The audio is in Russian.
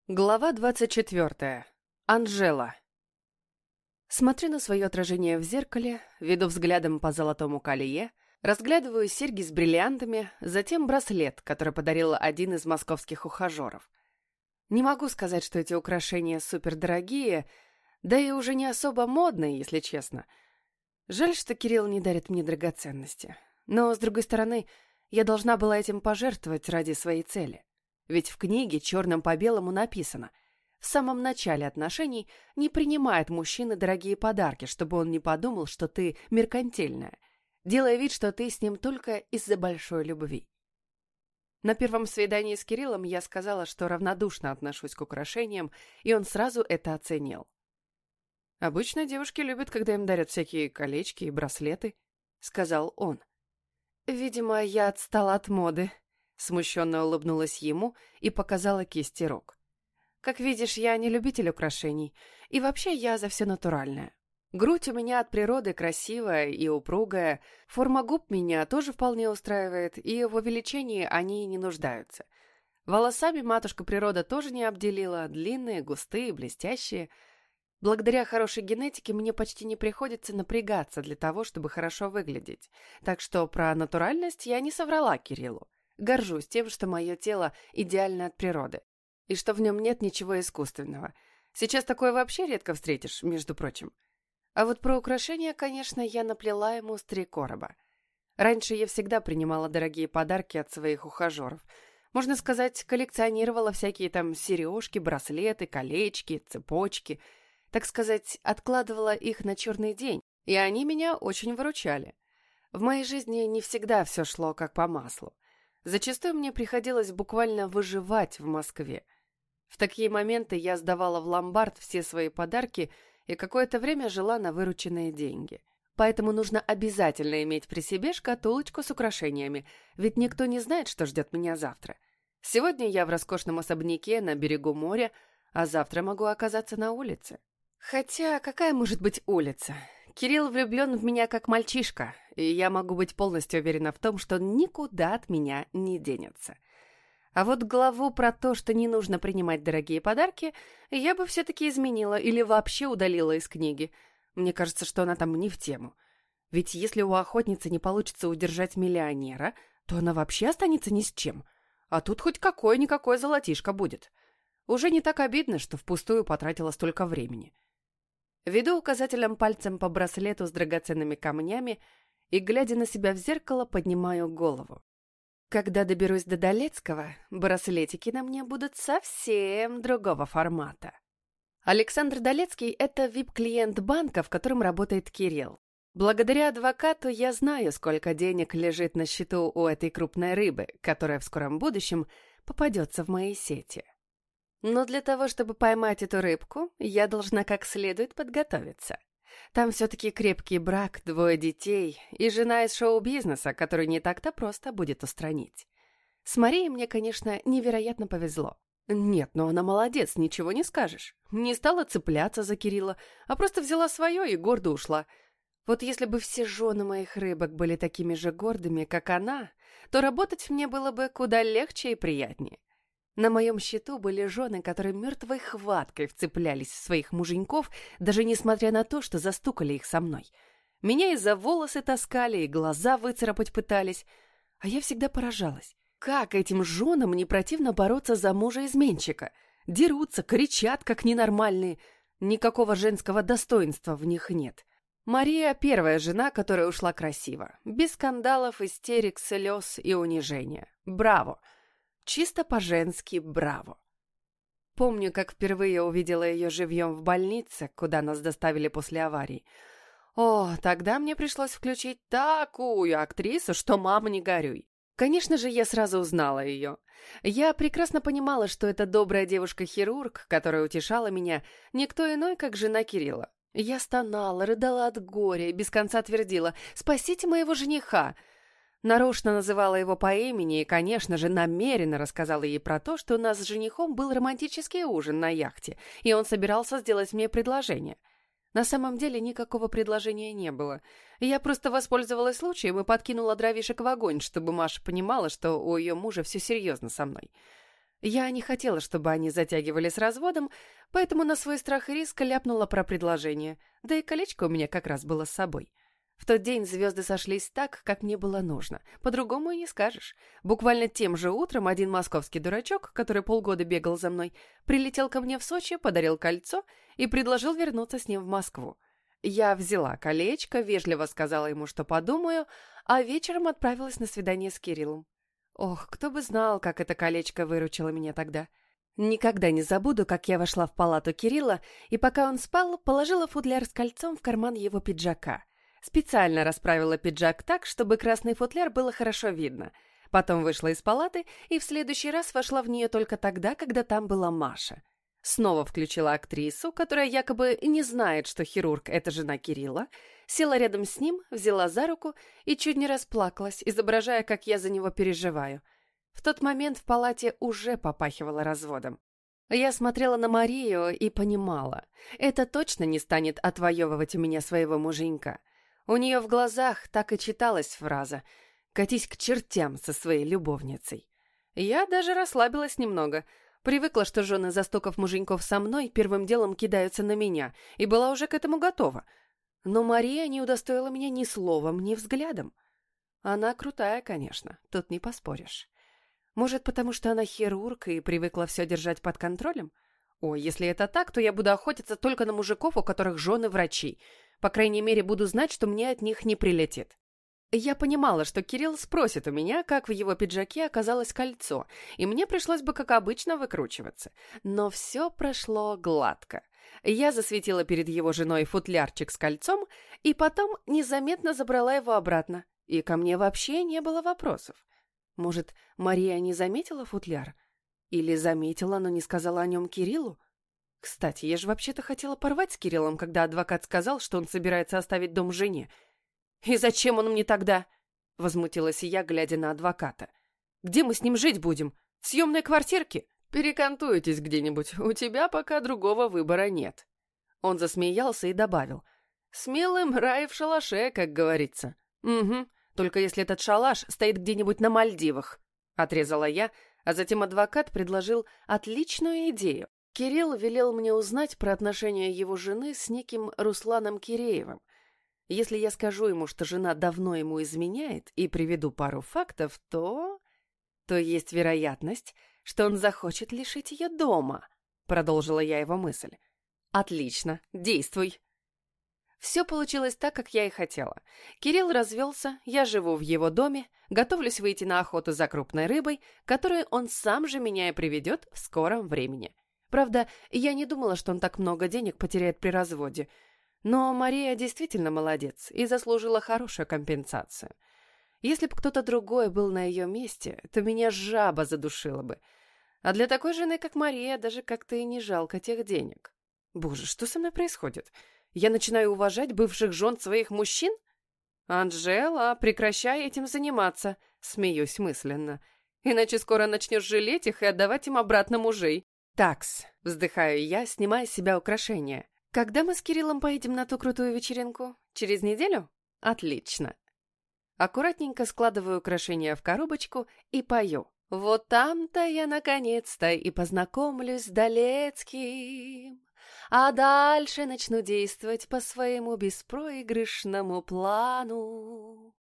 Глава 24. Анжела. Смотрю на свое отражение в зеркале, веду взглядом по золотому колье, разглядываю серьги с бриллиантами, затем браслет, который подарил один из московских ухажеров. Не могу сказать, что эти украшения супердорогие, да и уже не особо модные, если честно. Жаль, что Кирилл не дарит мне драгоценности. Но, с другой стороны, я должна была этим пожертвовать ради своей цели. Ведь в книге черным по белому написано: в самом начале отношений не принимает мужчины дорогие подарки, чтобы он не подумал, что ты меркантильная, делая вид, что ты с ним только из-за большой любви. На первом свидании с Кириллом я сказала, что равнодушно отношусь к украшениям, и он сразу это оценил. «Обычно девушки любят, когда им дарят всякие колечки и браслеты», — сказал он. «Видимо, я отстала от моды», — смущенно улыбнулась ему и показала кисти рук. «Как видишь, я не любитель украшений, и вообще я за все натуральное. Грудь у меня от природы красивая и упругая, форма губ меня тоже вполне устраивает, и в увеличении они не нуждаются. Волосами матушка природа тоже не обделила, длинные, густые, блестящие. Благодаря хорошей генетике мне почти не приходится напрягаться для того, чтобы хорошо выглядеть. Так что про натуральность я не соврала Кириллу. Горжусь тем, что мое тело идеально от природы, и что в нем нет ничего искусственного. Сейчас такое вообще редко встретишь, между прочим. А вот про украшения, конечно, я наплела ему с 3 короба. Раньше я всегда принимала дорогие подарки от своих ухажеров. Можно сказать, коллекционировала всякие там сережки, браслеты, колечки, цепочки. Так сказать, откладывала их на черный день, и они меня очень выручали. В моей жизни не всегда все шло как по маслу. Зачастую мне приходилось буквально выживать в Москве. В такие моменты я сдавала в ломбард все свои подарки и какое-то время жила на вырученные деньги. Поэтому нужно обязательно иметь при себе шкатулочку с украшениями, ведь никто не знает, что ждет меня завтра. Сегодня я в роскошном особняке на берегу моря, а завтра могу оказаться на улице. Хотя какая может быть улица? Кирилл влюблен в меня как мальчишка, и я могу быть полностью уверена в том, что он никуда от меня не денется. А вот главу про то, что не нужно принимать дорогие подарки, я бы все-таки изменила или вообще удалила из книги. Мне кажется, что она там не в тему. Ведь если у охотницы не получится удержать миллионера, то она вообще останется ни с чем. А тут хоть какое-никакое золотишко будет. Уже не так обидно, что впустую потратила столько времени. Веду указательным пальцем по браслету с драгоценными камнями и, глядя на себя в зеркало, поднимаю голову. Когда доберусь до Долецкого, браслетики на мне будут совсем другого формата. Александр Долецкий – это вип-клиент банка, в котором работает Кирилл. Благодаря адвокату я знаю, сколько денег лежит на счету у этой крупной рыбы, которая в скором будущем попадется в мои сети. Но для того, чтобы поймать эту рыбку, я должна как следует подготовиться. Там все-таки крепкий брак, 2 детей и жена из шоу-бизнеса, которую не так-то просто будет устранить. С Марией мне, конечно, невероятно повезло. Нет, но она молодец, ничего не скажешь. Не стала цепляться за Кирилла, а просто взяла свое и гордо ушла. Вот если бы все жены моих рыбок были такими же гордыми, как она, то работать мне было бы куда легче и приятнее. На моем счету были жены, которые мертвой хваткой вцеплялись в своих муженьков, даже несмотря на то, что застукали их со мной. Меня и за волосы таскали, и глаза выцарапать пытались. А я всегда поражалась. Как этим женам не противно бороться за мужа-изменщика? Дерутся, кричат, как ненормальные. Никакого женского достоинства в них нет. Мария – первая жена, которая ушла красиво. Без скандалов, истерик, слез и унижения. Браво! Чисто по-женски браво. Помню, как впервые увидела ее живьем в больнице, куда нас доставили после аварии. О, тогда мне пришлось включить такую актрису, что мама не горюй. Конечно же, я сразу узнала ее. Я прекрасно понимала, что эта добрая девушка-хирург, которая утешала меня, никто иной, как жена Кирилла. Я стонала, рыдала от горя и без конца твердила: «Спасите моего жениха!» Нарочно называла его по имени и, конечно же, намеренно рассказала ей про то, что у нас с женихом был романтический ужин на яхте, и он собирался сделать мне предложение. На самом деле никакого предложения не было. Я просто воспользовалась случаем и подкинула дровишек в огонь, чтобы Маша понимала, что у ее мужа все серьезно со мной. Я не хотела, чтобы они затягивали с разводом, поэтому на свой страх и риск ляпнула про предложение, да и колечко у меня как раз было с собой. В тот день звезды сошлись так, как мне было нужно. По-другому и не скажешь. Буквально тем же утром один московский дурачок, который полгода бегал за мной, прилетел ко мне в Сочи, подарил кольцо и предложил вернуться с ним в Москву. Я взяла колечко, вежливо сказала ему, что подумаю, а вечером отправилась на свидание с Кириллом. Ох, кто бы знал, как это колечко выручило меня тогда. Никогда не забуду, как я вошла в палату Кирилла, и пока он спал, положила футляр с кольцом в карман его пиджака. Специально расправила пиджак так, чтобы красный футляр было хорошо видно. Потом вышла из палаты и в следующий раз вошла в нее только тогда, когда там была Маша. Снова включила актрису, которая якобы не знает, что хирург — это жена Кирилла, села рядом с ним, взяла за руку и чуть не расплакалась, изображая, как я за него переживаю. В тот момент в палате уже попахивало разводом. Я смотрела на Марию и понимала, это точно не станет отвоевывать у меня своего муженька. У нее в глазах так и читалась фраза «Катись к чертям со своей любовницей». Я даже расслабилась немного, привыкла, что жены, застукав муженьков со мной, первым делом кидаются на меня, и была уже к этому готова. Но Мария не удостоила меня ни словом, ни взглядом. Она крутая, конечно, тут не поспоришь. Может, потому что она хирург и привыкла все держать под контролем? Ой, если это так, то я буду охотиться только на мужиков, у которых жены врачи. По крайней мере, буду знать, что мне от них не прилетит. Я понимала, что Кирилл спросит у меня, как в его пиджаке оказалось кольцо, и мне пришлось бы, как обычно, выкручиваться. Но все прошло гладко. Я засветила перед его женой футлярчик с кольцом, и потом незаметно забрала его обратно. И ко мне вообще не было вопросов. Может, Мария не заметила футляр? Или заметила, но не сказала о нем Кириллу? Кстати, я же вообще-то хотела порвать с Кириллом, когда адвокат сказал, что он собирается оставить дом жене. «И зачем он мне тогда?» — возмутилась я, глядя на адвоката. «Где мы с ним жить будем? В съемной квартирке? Перекантуетесь где-нибудь, у тебя пока другого выбора нет». Он засмеялся и добавил. «Смелым рай в шалаше, как говорится». «Угу, только если этот шалаш стоит где-нибудь на Мальдивах», — отрезала я, а затем адвокат предложил отличную идею. Кирилл велел мне узнать про отношения его жены с неким Русланом Киреевым. Если я скажу ему, что жена давно ему изменяет, и приведу пару фактов, то есть вероятность, что он захочет лишить ее дома, продолжила я его мысль. Отлично, действуй. Все получилось так, как я и хотела. Кирилл развелся, я живу в его доме, готовлюсь выйти на охоту за крупной рыбой, которую он сам же меня и приведет в скором времени. Правда, я не думала, что он так много денег потеряет при разводе. Но Мария действительно молодец и заслужила хорошую компенсацию. Если бы кто-то другой был на ее месте, то меня жаба задушила бы. А для такой жены, как Мария, даже как-то и не жалко тех денег. Боже, что со мной происходит? Я начинаю уважать бывших жен своих мужчин? Анжела, прекращай этим заниматься, смеюсь мысленно. Иначе скоро начнешь жалеть их и отдавать им обратно мужей. «Такс», — вздыхаю я, снимая с себя украшения. «Когда мы с Кириллом поедем на ту крутую вечеринку? Через неделю? Отлично». Аккуратненько складываю украшения в коробочку и пою. «Вот там-то я наконец-то и познакомлюсь с Долецким, а дальше начну действовать по своему беспроигрышному плану».